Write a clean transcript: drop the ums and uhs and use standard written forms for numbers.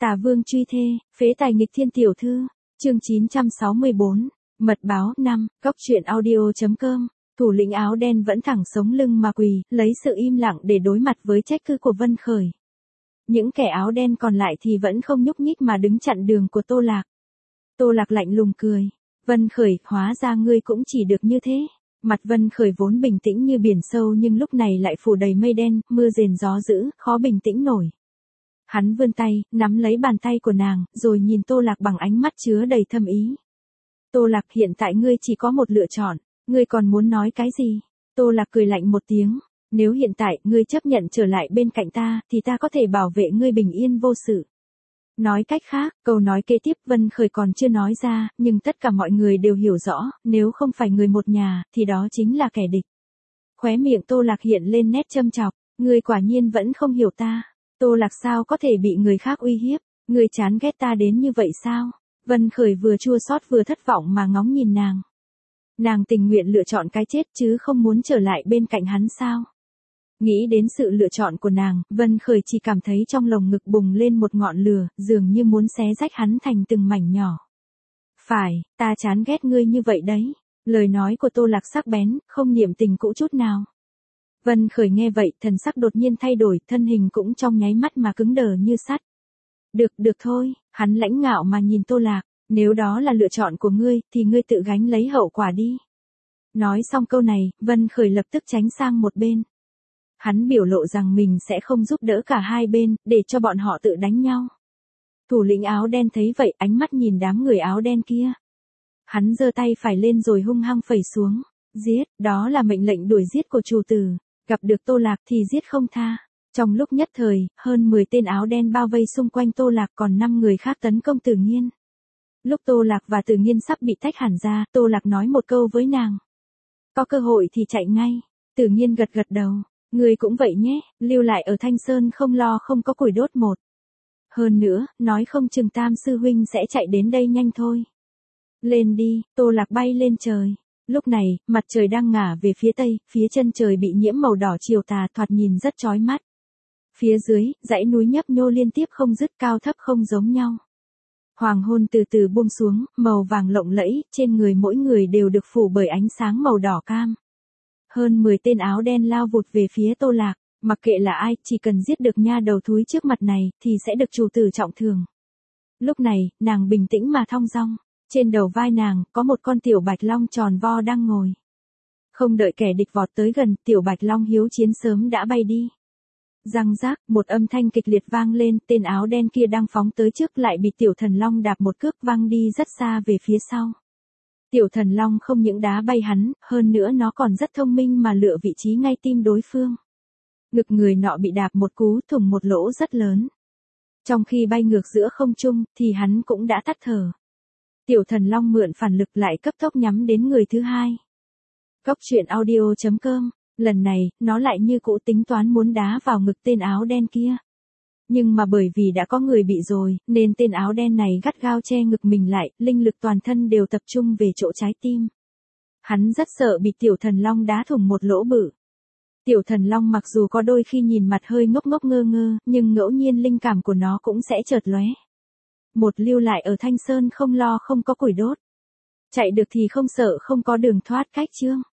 Tà vương truy thê, phế tài nghịch thiên tiểu thư. Chương 964. Mật báo 5. Cốc truyện audio.com. Thủ lĩnh áo đen vẫn thẳng sống lưng mà quỳ, lấy sự im lặng để đối mặt với trách cứ của Vân Khởi. Những kẻ áo đen còn lại thì vẫn không nhúc nhích mà đứng chặn đường của Tô Lạc. Tô Lạc lạnh lùng cười. Vân Khởi, hóa ra ngươi cũng chỉ được như thế. Mặt Vân Khởi vốn bình tĩnh như biển sâu nhưng lúc này lại phủ đầy mây đen, mưa rền gió dữ, khó bình tĩnh nổi. Hắn vươn tay, nắm lấy bàn tay của nàng, rồi nhìn Tô Lạc bằng ánh mắt chứa đầy thâm ý. Tô Lạc, hiện tại ngươi chỉ có một lựa chọn, ngươi còn muốn nói cái gì? Tô Lạc cười lạnh một tiếng, nếu hiện tại ngươi chấp nhận trở lại bên cạnh ta, thì ta có thể bảo vệ ngươi bình yên vô sự. Nói cách khác, câu nói kế tiếp Vân Khởi còn chưa nói ra, nhưng tất cả mọi người đều hiểu rõ, nếu không phải người một nhà, thì đó chính là kẻ địch. Khóe miệng Tô Lạc hiện lên nét châm chọc, ngươi quả nhiên vẫn không hiểu ta. Tô Lạc sao có thể bị người khác uy hiếp, ngươi chán ghét ta đến như vậy sao? Vân Khởi vừa chua xót vừa thất vọng mà ngóng nhìn nàng. Nàng tình nguyện lựa chọn cái chết chứ không muốn trở lại bên cạnh hắn sao? Nghĩ đến sự lựa chọn của nàng, Vân Khởi chỉ cảm thấy trong lồng ngực bùng lên một ngọn lửa, dường như muốn xé rách hắn thành từng mảnh nhỏ. Phải, ta chán ghét ngươi như vậy đấy. Lời nói của Tô Lạc sắc bén, không niệm tình cũ chút nào. Vân Khởi nghe vậy, thần sắc đột nhiên thay đổi, thân hình cũng trong nháy mắt mà cứng đờ như sắt. Được thôi, hắn lãnh ngạo mà nhìn Tô Lạc, nếu đó là lựa chọn của ngươi, thì ngươi tự gánh lấy hậu quả đi. Nói xong câu này, Vân Khởi lập tức tránh sang một bên. Hắn biểu lộ rằng mình sẽ không giúp đỡ cả hai bên, để cho bọn họ tự đánh nhau. Thủ lĩnh áo đen thấy vậy, ánh mắt nhìn đám người áo đen kia. Hắn giơ tay phải lên rồi hung hăng phẩy xuống. Giết, đó là mệnh lệnh đuổi giết của chủ tử. Gặp được Tô Lạc thì giết không tha. Trong lúc nhất thời, hơn 10 tên áo đen bao vây xung quanh Tô Lạc, còn 5 người khác tấn công Tử Nghiên. Lúc Tô Lạc và Tử Nghiên sắp bị tách hẳn ra, Tô Lạc nói một câu với nàng. Có cơ hội thì chạy ngay. Tử Nghiên gật đầu. Người cũng vậy nhé, lưu lại ở Thanh Sơn không lo không có củi đốt một. Hơn nữa, nói không chừng Tam sư huynh sẽ chạy đến đây nhanh thôi. Lên đi, Tô Lạc bay lên trời. Lúc này, mặt trời đang ngả về phía tây, phía chân trời bị nhiễm màu đỏ chiều tà thoạt nhìn rất chói mắt. Phía dưới, dãy núi nhấp nhô liên tiếp không dứt, cao thấp không giống nhau. Hoàng hôn từ từ buông xuống, màu vàng lộng lẫy, trên người mỗi người đều được phủ bởi ánh sáng màu đỏ cam. Hơn 10 tên áo đen lao vụt về phía Tô Lạc, mặc kệ là ai, chỉ cần giết được nha đầu thúi trước mặt này, thì sẽ được chủ tử trọng thưởng. Lúc này, nàng bình tĩnh mà thong dong, trên đầu vai nàng, có một con tiểu bạch long tròn vo đang ngồi. Không đợi kẻ địch vọt tới gần, tiểu bạch long hiếu chiến sớm đã bay đi. Răng rác, một âm thanh kịch liệt vang lên, tên áo đen kia đang phóng tới trước lại bị tiểu thần long đạp một cước văng đi rất xa về phía sau. Tiểu thần long không những đá bay hắn, hơn nữa nó còn rất thông minh mà lựa vị trí ngay tim đối phương. Ngực người nọ bị đạp một cú thủng một lỗ rất lớn. Trong khi bay ngược giữa không trung, thì hắn cũng đã tắt thở. Tiểu thần long mượn phản lực lại cấp tốc nhắm đến người thứ hai. Cốc truyện audio.com, lần này, nó lại như cũ tính toán muốn đá vào ngực tên áo đen kia. Nhưng mà bởi vì đã có người bị rồi, nên tên áo đen này gắt gao che ngực mình lại, linh lực toàn thân đều tập trung về chỗ trái tim. Hắn rất sợ bị tiểu thần long đá thủng một lỗ bự. Tiểu thần long mặc dù có đôi khi nhìn mặt hơi ngốc ngốc ngơ ngơ, nhưng ngẫu nhiên linh cảm của nó cũng sẽ chợt lóe. Một lưu lại ở Thanh Sơn không lo không có củi đốt. Chạy được thì không sợ không có đường thoát cách chương.